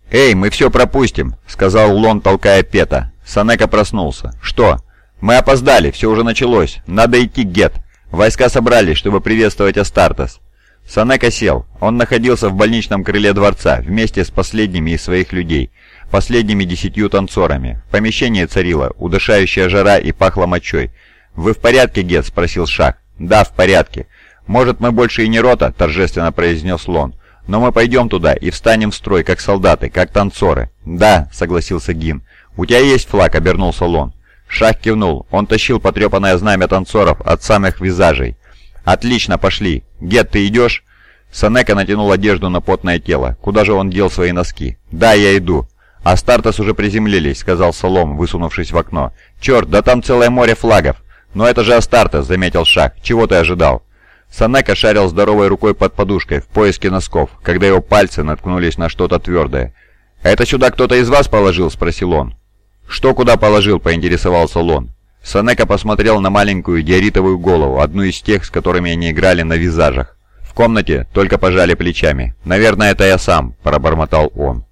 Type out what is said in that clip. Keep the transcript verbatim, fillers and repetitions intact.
«Эй, мы все пропустим», — сказал Лон, толкая Пета. Санека проснулся. «Что?» «Мы опоздали, все уже началось. Надо идти, Гет. Войска собрались, чтобы приветствовать Астартес». Санека сел. Он находился в больничном крыле дворца вместе с последними из своих людей, последними десятью танцорами. В помещении царила удушающая жара и пахло мочой. «Вы в порядке, Гет?» — спросил Шах. «Да, в порядке. Может, мы больше и не рота?» — торжественно произнес Лон. «Но мы пойдем туда и встанем в строй, как солдаты, как танцоры». «Да», — согласился Гин. «У тебя есть флаг?» — обернулся Лон. Шах кивнул. Он тащил потрепанное знамя танцоров от самых визажей. «Отлично, пошли. Гет, ты идешь?» Санека натянул одежду на потное тело. Куда же он дел свои носки? «Да, я иду». «Астартес уже приземлились», — сказал Солом, высунувшись в окно. «Черт, да там целое море флагов!» «Но это же Астартес», — заметил Шах. «Чего ты ожидал?» Санека шарил здоровой рукой под подушкой в поиске носков, когда его пальцы наткнулись на что-то твердое. «Это сюда кто-то из вас положил?» — спросил он. «Что куда положил?» — поинтересовался Лон. Санека посмотрел на маленькую диоритовую голову, одну из тех, с которыми они играли на визажах. В комнате только пожали плечами. «Наверное, это я сам», — пробормотал он.